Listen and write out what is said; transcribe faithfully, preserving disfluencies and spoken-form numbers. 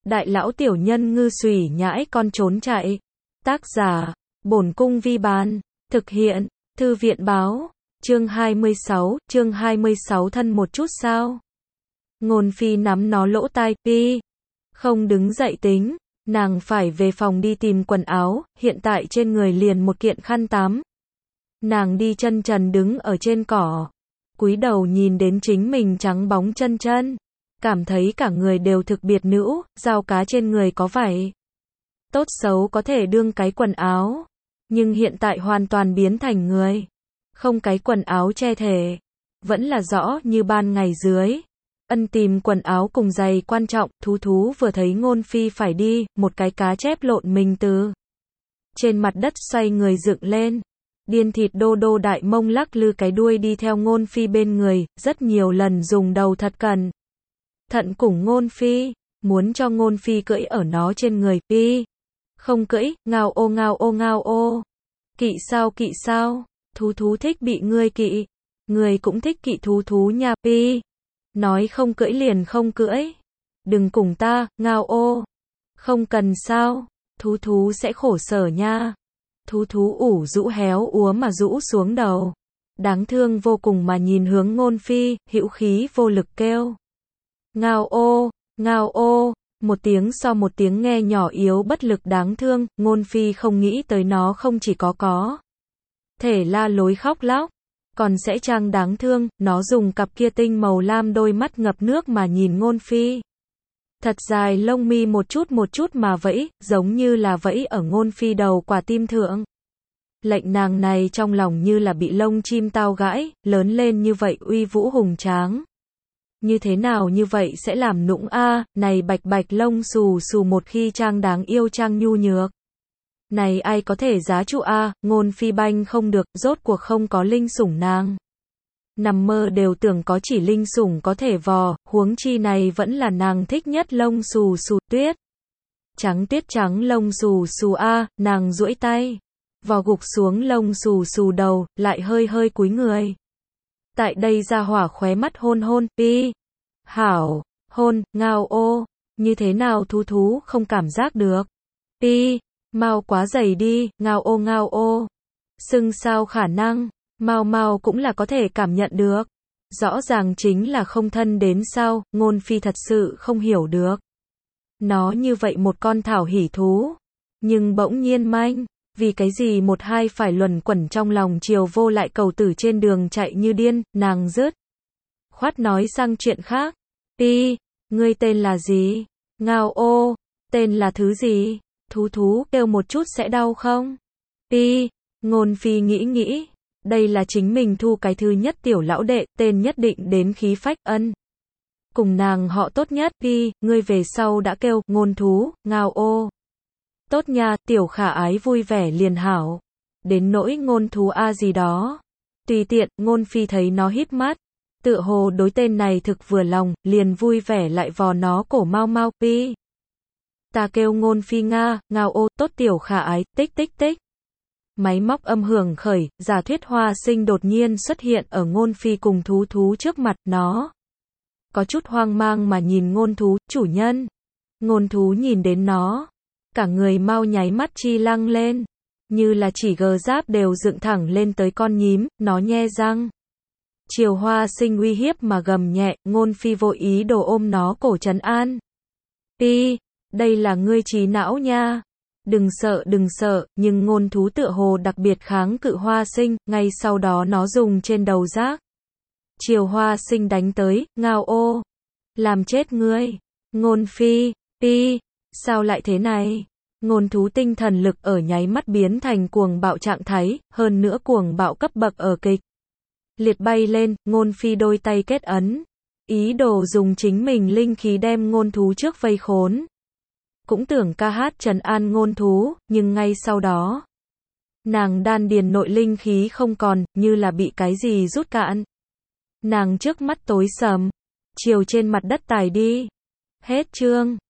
Đại lão tiểu nhân ngư xùy nhãi con trốn chạy. Tác giả, Bổn Cung Vi Bán. Thực hiện, Thư viện Báo. Chương hai mươi sáu, chương hai mươi sáu thân một chút sao? Ngôn Phi nắm nó lỗ tai, pi. Không đứng dậy tính, nàng phải về phòng đi tìm quần áo, hiện tại trên người liền một kiện khăn tắm. Nàng đi chân trần đứng ở trên cỏ, cúi đầu nhìn đến chính mình trắng bóng chân chân, cảm thấy cả người đều thực biệt nữ, dao cá trên người có vảy. Tốt xấu có thể đương cái quần áo, nhưng hiện tại hoàn toàn biến thành người. Không cái quần áo che thể, vẫn là rõ như ban ngày dưới. Ân tìm quần áo cùng giày quan trọng, thú thú vừa thấy Ngôn Phi phải đi, một cái cá chép lộn mình từ trên mặt đất xoay người dựng lên. Điên thịt đô đô đại mông lắc lư cái đuôi đi theo Ngôn Phi bên người, rất nhiều lần dùng đầu thật cẩn thận cùng Ngôn Phi, muốn cho Ngôn Phi cưỡi ở nó trên người, pi. Không cưỡi, ngao ô ngao ô ngao ô. Kỵ sao kỵ sao, thú thú thích bị ngươi kỵ, người cũng thích kỵ thú thú nha, pi. Nói không cưỡi liền không cưỡi. Đừng cùng ta, ngao ô. Không cần sao, thú thú sẽ khổ sở nha. Thú thú ủ rũ héo úa mà rũ xuống đầu. Đáng thương vô cùng mà nhìn hướng Ngôn Phi, hữu khí vô lực kêu. Ngao ô, ngao ô, một tiếng so một tiếng nghe nhỏ yếu bất lực đáng thương, Ngôn Phi không nghĩ tới nó không chỉ có có thể la lối khóc lóc, còn sẽ trang đáng thương, nó dùng cặp kia tinh màu lam đôi mắt ngập nước mà nhìn Ngôn Phi. Thật dài lông mi một chút một chút mà vẫy, giống như là vẫy ở Ngôn Phi đầu quả tim thượng. Lệnh nàng này trong lòng như là bị lông chim tao gãi, lớn lên như vậy uy vũ hùng tráng. Như thế nào như vậy sẽ làm nũng a, này bạch bạch lông xù xù một khi trang đáng yêu trang nhu nhược. Này ai có thể giá trụ a, Ngôn Phi banh không được, rốt cuộc không có linh sủng nàng. Nằm mơ đều tưởng có chỉ linh sủng có thể vò, huống chi này vẫn là nàng thích nhất lông xù xù tuyết. Trắng tuyết trắng lông xù xù a, nàng duỗi tay, vò gục xuống lông xù xù đầu, lại hơi hơi cúi người. Tại đây ra hỏa khóe mắt hôn hôn, pi. Hảo, hôn, ngao ô, như thế nào thú thú không cảm giác được. Pi, mau quá dày đi, ngao ô ngao ô. Sưng sao khả năng, mau mau cũng là có thể cảm nhận được. Rõ ràng chính là không thân đến sao, Ngôn Phi thật sự không hiểu được. Nó như vậy một con thảo hỉ thú, nhưng bỗng nhiên manh. Vì cái gì một hai phải luẩn quẩn trong lòng chiều vô lại cầu tử trên đường chạy như điên, nàng rớt. Khoát nói sang chuyện khác. Pi, ngươi tên là gì? Ngao ô, tên là thứ gì? Thú thú kêu một chút sẽ đau không? Pi, Ngôn Phi nghĩ nghĩ. Đây là chính mình thu cái thứ nhất tiểu lão đệ, tên nhất định đến khí phách ân. Cùng nàng họ tốt nhất, Pi, ngươi về sau đã kêu, Ngôn thú, ngao ô. Tốt nha, tiểu khả ái vui vẻ liền hảo. Đến nỗi Ngôn thú a gì đó. Tùy tiện, Ngôn Phi thấy nó híp mắt. Tựa hồ đối tên này thực vừa lòng, liền vui vẻ lại vò nó cổ mau mau, pi. Ta kêu Ngôn Phi nga, ngao ô, tốt tiểu khả ái, tích tích tích. Máy móc âm hưởng khởi, giả thuyết hoa sinh đột nhiên xuất hiện ở Ngôn Phi cùng thú thú trước mặt nó. Có chút hoang mang mà nhìn Ngôn thú, chủ nhân. Ngôn thú nhìn đến nó. Cả người mau nháy mắt chi lăng lên, như là chỉ gờ giáp đều dựng thẳng lên tới con nhím, nó nhe răng. Chiều hoa sinh uy hiếp mà gầm nhẹ, Ngôn Phi vội ý đồ ôm nó cổ trấn an. Pi, đây là ngươi trí não nha. Đừng sợ đừng sợ, nhưng Ngôn thú tựa hồ đặc biệt kháng cự hoa sinh, ngay sau đó nó dùng trên đầu rác. Chiều hoa sinh đánh tới, ngao ô. Làm chết ngươi. Ngôn Phi, pi. Sao lại thế này? Ngôn thú tinh thần lực ở nháy mắt biến thành cuồng bạo trạng thái, hơn nữa cuồng bạo cấp bậc ở kịch liệt bay lên, Ngôn Phi đôi tay kết ấn, ý đồ dùng chính mình linh khí đem Ngôn thú trước vây khốn. Cũng tưởng ca hát trấn an Ngôn thú, nhưng ngay sau đó, nàng đan điền nội linh khí không còn, như là bị cái gì rút cạn. Nàng trước mắt tối sầm, chiều trên mặt đất tài đi. Hết chương.